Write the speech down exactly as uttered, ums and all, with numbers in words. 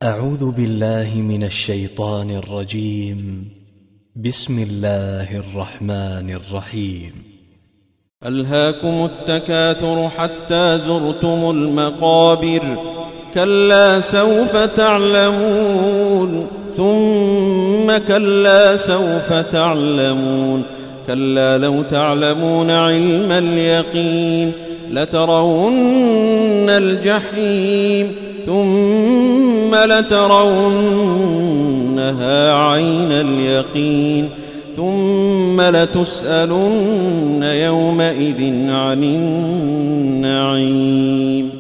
أعوذ بالله من الشيطان الرجيم. بسم الله الرحمن الرحيم. ألهاكم التكاثر حتى زرتم المقابر، كلا سوف تعلمون ثم كلا سوف تعلمون، كلا لو تعلمون علم اليقين لترون الجحيم ثم لترونها عين اليقين ثم لتسألن يومئذ عن النعيم.